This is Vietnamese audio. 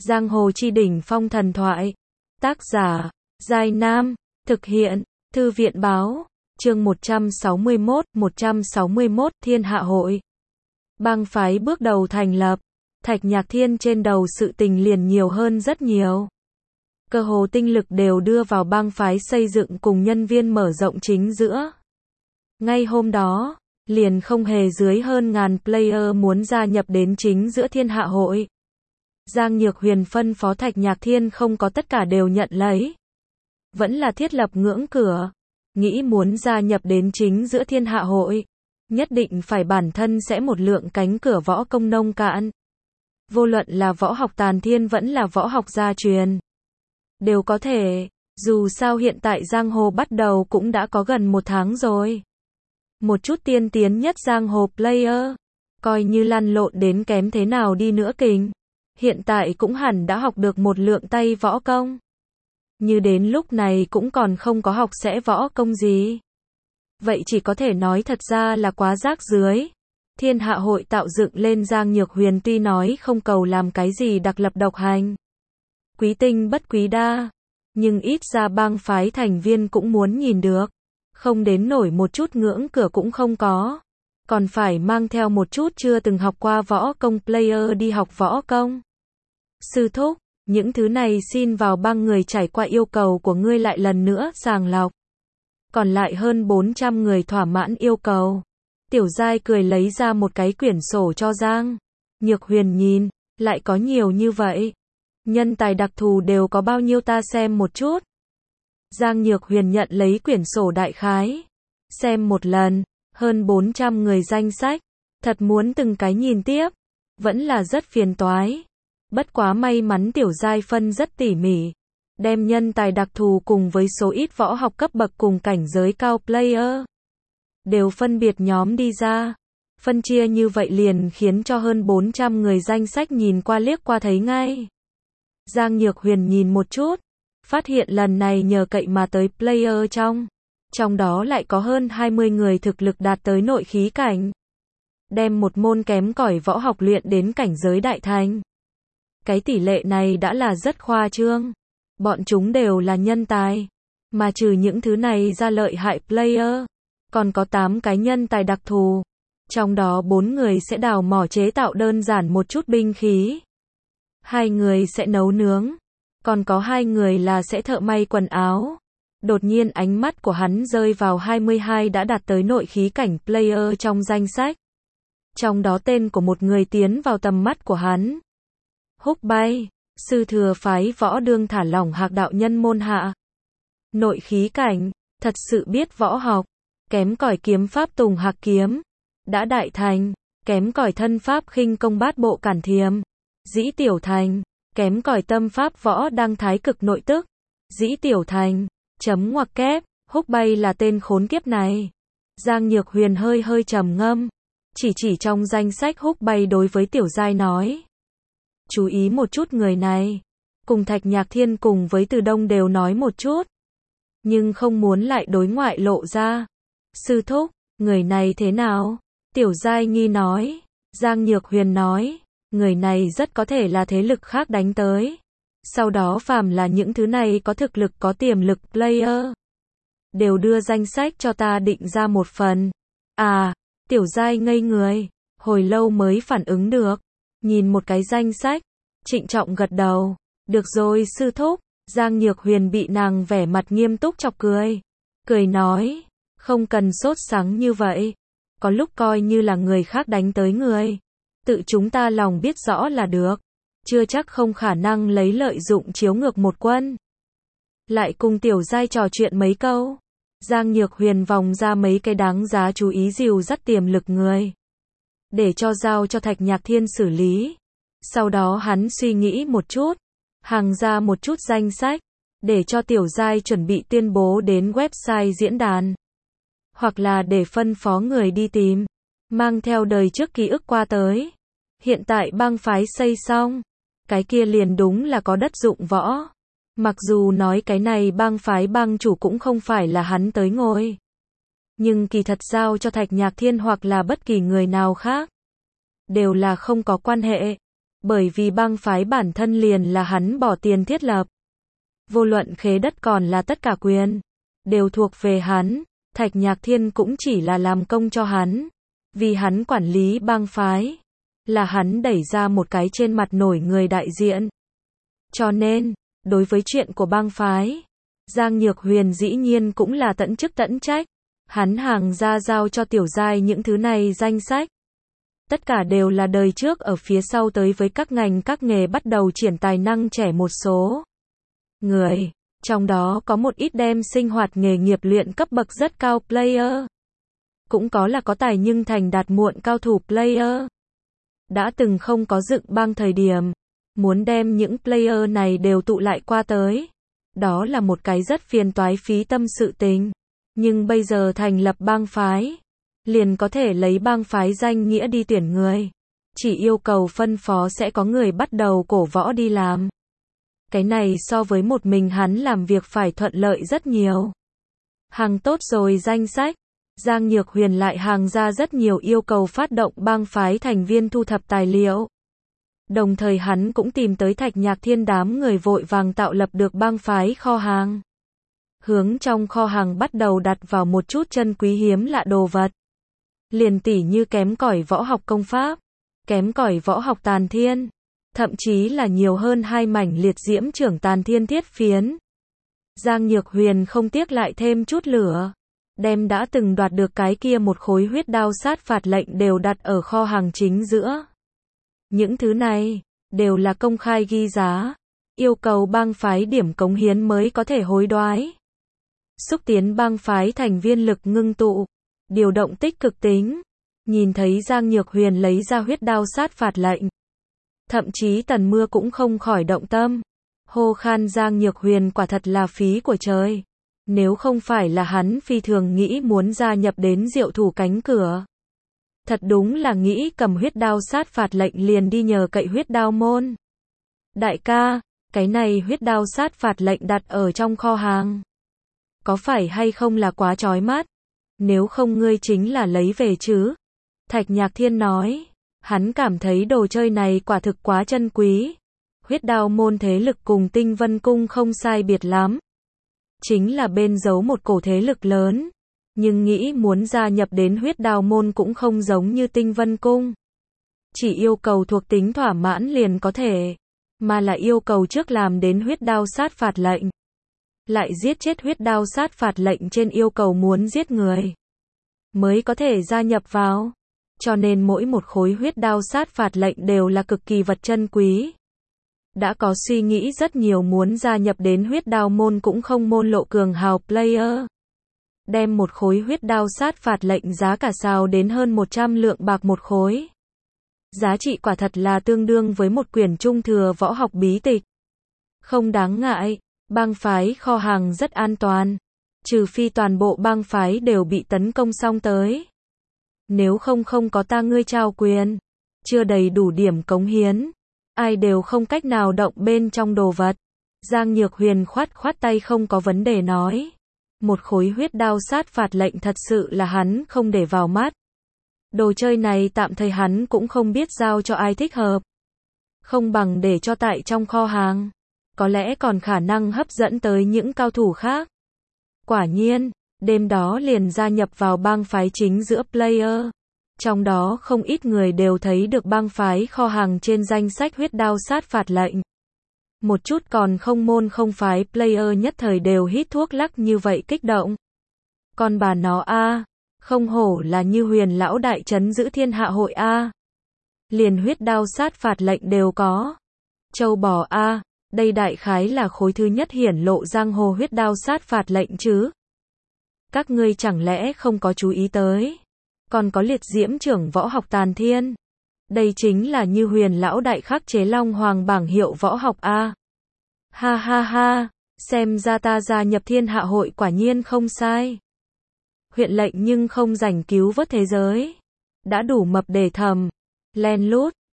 Giang hồ chi đỉnh phong thần thoại. Tác giả, Giai Nam. Thực hiện, Thư viện báo. Chương 161, Thiên Hạ Hội. Bang phái bước đầu thành lập. Thạch Nhạc Thiên trên đầu sự tình liền nhiều hơn rất nhiều. Cơ hồ tinh lực đều đưa vào bang phái xây dựng cùng nhân viên mở rộng chính giữa. Ngay hôm đó, liền không hề dưới hơn ngàn player muốn gia nhập đến chính giữa Thiên Hạ Hội. Giang Nhược Huyền phân phó Thạch Nhạc Thiên không có tất cả đều nhận lấy. Vẫn là thiết lập ngưỡng cửa. Nghĩ muốn gia nhập đến chính giữa Thiên Hạ Hội. Nhất định phải bản thân sẽ một lượng cánh cửa võ công nông cạn. Vô luận là võ học tàn thiên vẫn là võ học gia truyền. Đều có thể, dù sao hiện tại giang hồ bắt đầu cũng đã có gần 1 tháng rồi. Một chút tiên tiến nhất giang hồ player, coi như lăn lộn đến kém thế nào đi nữa kình, hiện tại cũng hẳn đã học được một lượng tay võ công. Như đến lúc này cũng còn không có học sẽ võ công gì. Vậy chỉ có thể nói thật ra là quá rác rưới. Thiên Hạ Hội tạo dựng lên Giang Nhược Huyền tuy nói không cầu làm cái gì đặc lập độc hành, quý tinh bất quý đa, nhưng ít ra bang phái thành viên cũng muốn nhìn được. Không đến nổi một chút ngưỡng cửa cũng không có. Còn phải mang theo một chút chưa từng học qua võ công player đi học võ công. Sư thúc, những thứ này xin vào bang người trải qua yêu cầu của ngươi lại lần nữa sàng lọc. Còn lại hơn 400 người thỏa mãn yêu cầu. Tiểu Giai cười lấy ra một cái quyển sổ cho Giang Nhược Huyền nhìn, lại có nhiều như vậy. Nhân tài đặc thù đều có bao nhiêu ta xem một chút. Giang Nhược Huyền nhận lấy quyển sổ đại khái. Xem một lần, hơn 400 người danh sách. Thật muốn từng cái nhìn tiếp. Vẫn là rất phiền toái. Bất quá may mắn Tiểu Giai phân rất tỉ mỉ. Đem nhân tài đặc thù cùng với số ít võ học cấp bậc cùng cảnh giới cao player. Đều phân biệt nhóm đi ra. Phân chia như vậy liền khiến cho hơn 400 người danh sách nhìn qua liếc qua thấy ngay. Giang Nhược Huyền nhìn một chút. Phát hiện lần này nhờ cậy mà tới player trong đó lại có hơn 20 người thực lực đạt tới nội khí cảnh. Đem một môn kém cỏi võ học luyện đến cảnh giới đại thành. Cái tỷ lệ này đã là rất khoa trương. Bọn chúng đều là nhân tài. Mà trừ những thứ này ra lợi hại player, còn có 8 cái nhân tài đặc thù. Trong đó 4 người sẽ đào mỏ chế tạo đơn giản một chút binh khí. 2 người sẽ nấu nướng. Còn có 2 người là sẽ thợ may quần áo. Đột nhiên ánh mắt của hắn rơi vào 22 đã đạt tới nội khí cảnh player trong danh sách. Trong đó tên của một người tiến vào tầm mắt của hắn. Húc Bay, sư thừa phái võ đương thả lỏng Hạc đạo nhân môn hạ. Nội khí cảnh, thật sự biết võ học. Kém cỏi kiếm pháp Tùng Hạc kiếm. Đã đại thành, kém cỏi thân pháp khinh công bát bộ cản thiềm. Dĩ tiểu thành, kém cỏi tâm pháp võ đăng thái cực nội tức. Dĩ tiểu thành, chấm ngoặc kép, Húc Bay là tên khốn kiếp này. Giang Nhược Huyền hơi trầm ngâm. Chỉ trong danh sách Húc Bay đối với Tiểu Giai nói. Chú ý một chút người này. Cùng Thạch Nhạc Thiên cùng với Từ Đông đều nói một chút. Nhưng không muốn lại đối ngoại lộ ra. Sư thúc, người này thế nào? Tiểu Giai nghi nói. Giang Nhược Huyền nói. Người này rất có thể là thế lực khác đánh tới. Sau đó phàm là những thứ này có thực lực có tiềm lực player. Đều đưa danh sách cho ta định ra một phần. À, Tiểu Giai ngây người. Hồi lâu mới phản ứng được. Nhìn một cái danh sách. Trịnh trọng gật đầu. Được rồi sư thúc. Giang Nhược Huyền bị nàng vẻ mặt nghiêm túc chọc cười. Cười nói. Không cần sốt sắng như vậy. Có lúc coi như là người khác đánh tới người. Tự chúng ta lòng biết rõ là được. Chưa chắc không khả năng lấy lợi dụng chiếu ngược một quân. Lại cùng Tiểu Giai trò chuyện mấy câu. Giang Nhược Huyền vòng ra mấy cái đáng giá chú ý dìu dắt tiềm lực người. Để cho giao cho Thạch Nhạc Thiên xử lý. Sau đó hắn suy nghĩ một chút. Hàng ra một chút danh sách. Để cho Tiểu Giai chuẩn bị tuyên bố đến website diễn đàn. Hoặc là để phân phó người đi tìm. Mang theo đời trước ký ức qua tới. Hiện tại bang phái xây xong. Cái kia liền đúng là có đất dụng võ. Mặc dù nói cái này bang phái bang chủ cũng không phải là hắn tới ngồi. Nhưng kỳ thật giao cho Thạch Nhạc Thiên hoặc là bất kỳ người nào khác. Đều là không có quan hệ. Bởi vì bang phái bản thân liền là hắn bỏ tiền thiết lập. Vô luận khế đất còn là tất cả quyền, đều thuộc về hắn, Thạch Nhạc Thiên cũng chỉ là làm công cho hắn. Vì hắn quản lý bang phái, là hắn đẩy ra một cái trên mặt nổi người đại diện. Cho nên, đối với chuyện của bang phái, Giang Nhược Huyền dĩ nhiên cũng là tận chức tận trách. Hắn hàng ra giao cho Tiểu Giai những thứ này danh sách. Tất cả đều là đời trước ở phía sau tới với các ngành các nghề bắt đầu triển tài năng trẻ một số người. Trong đó có một ít đem sinh hoạt nghề nghiệp luyện cấp bậc rất cao player. Cũng có là có tài nhưng thành đạt muộn cao thủ player. Đã từng không có dựng bang thời điểm, muốn đem những player này đều tụ lại qua tới. Đó là một cái rất phiền toái phí tâm sự tình. Nhưng bây giờ thành lập bang phái, liền có thể lấy bang phái danh nghĩa đi tuyển người. Chỉ yêu cầu phân phó sẽ có người bắt đầu cổ võ đi làm. Cái này so với một mình hắn làm việc phải thuận lợi rất nhiều. Hàng tốt rồi danh sách, Giang Nhược Huyền lại hàng ra rất nhiều yêu cầu phát động bang phái thành viên thu thập tài liệu. Đồng thời hắn cũng tìm tới Thạch Nhạc Thiên đám người vội vàng tạo lập được bang phái kho hàng. Hướng trong kho hàng bắt đầu đặt vào một chút chân quý hiếm lạ đồ vật. Liền tỉ như kém cỏi võ học công pháp, kém cỏi võ học tàn thiên, thậm chí là nhiều hơn 2 mảnh liệt diễm trưởng tàn thiên thiết phiến. Giang Nhược Huyền không tiếc lại thêm chút lửa, đem đã từng đoạt được cái kia một khối huyết đao sát phạt lệnh đều đặt ở kho hàng chính giữa. Những thứ này đều là công khai ghi giá, yêu cầu bang phái điểm cống hiến mới có thể hối đoái. Xúc tiến bang phái thành viên lực ngưng tụ, điều động tích cực tính. Nhìn thấy Giang Nhược Huyền lấy ra huyết đao sát phạt lệnh, thậm chí Tần Mưa cũng không khỏi động tâm. Hô khan Giang Nhược Huyền quả thật là phí của trời. Nếu không phải là hắn phi thường nghĩ muốn gia nhập đến Diệu Thủ cánh cửa, thật đúng là nghĩ cầm huyết đao sát phạt lệnh liền đi nhờ cậy huyết đao môn. Đại ca, cái này huyết đao sát phạt lệnh đặt ở trong kho hàng, có phải hay không là quá chói mắt? Nếu không ngươi chính là lấy về chứ? Thạch Nhạc Thiên nói, hắn cảm thấy đồ chơi này quả thực quá chân quý. Huyết đao môn thế lực cùng Tinh Vân Cung không sai biệt lắm. Chính là bên giấu một cổ thế lực lớn. Nhưng nghĩ muốn gia nhập đến huyết đao môn cũng không giống như Tinh Vân Cung. Chỉ yêu cầu thuộc tính thỏa mãn liền có thể. Mà là yêu cầu trước làm đến huyết đao sát phạt lệnh. Lại giết chết huyết đao sát phạt lệnh trên yêu cầu muốn giết người, mới có thể gia nhập vào. Cho nên mỗi một khối huyết đao sát phạt lệnh đều là cực kỳ vật chân quý. Đã có suy nghĩ rất nhiều muốn gia nhập đến huyết đao môn cũng không môn lộ cường hào player. Đem một khối huyết đao sát phạt lệnh giá cả xào đến hơn 100 lượng bạc một khối. Giá trị quả thật là tương đương với một quyển trung thừa võ học bí tịch. Không đáng ngại, bang phái kho hàng rất an toàn. Trừ phi toàn bộ bang phái đều bị tấn công xong tới. Nếu không có ta ngươi trao quyền, chưa đầy đủ điểm cống hiến, ai đều không cách nào động bên trong đồ vật. Giang Nhược Huyền khoát khoát tay không có vấn đề nói. Một khối huyết đao sát phạt lệnh thật sự là hắn không để vào mắt. Đồ chơi này tạm thời hắn cũng không biết giao cho ai thích hợp. Không bằng để cho tại trong kho hàng. Có lẽ còn khả năng hấp dẫn tới những cao thủ khác. Quả nhiên, đêm đó liền gia nhập vào bang phái chính giữa player. Trong đó không ít người đều thấy được bang phái kho hàng trên danh sách huyết đao sát phạt lệnh. Một chút còn không môn không phái player nhất thời đều hít thuốc lắc như vậy kích động. Còn bà nó a, không hổ là Như Huyền lão đại trấn giữ thiên hạ hội a. Liền huyết đao sát phạt lệnh đều có. Châu bò a, đây đại khái là khối thứ nhất hiển lộ giang hồ huyết đao sát phạt lệnh chứ. Các ngươi chẳng lẽ không có chú ý tới. Còn có liệt diễm trưởng võ học tàn thiên. Đây chính là Như Huyền lão đại khắc chế Long Hoàng bảng hiệu võ học a. Ha ha ha, xem ra ta gia nhập thiên hạ hội quả nhiên không sai. Huyện lệnh nhưng không rảnh cứu vớt thế giới. Đã đủ mập để thầm, len lút,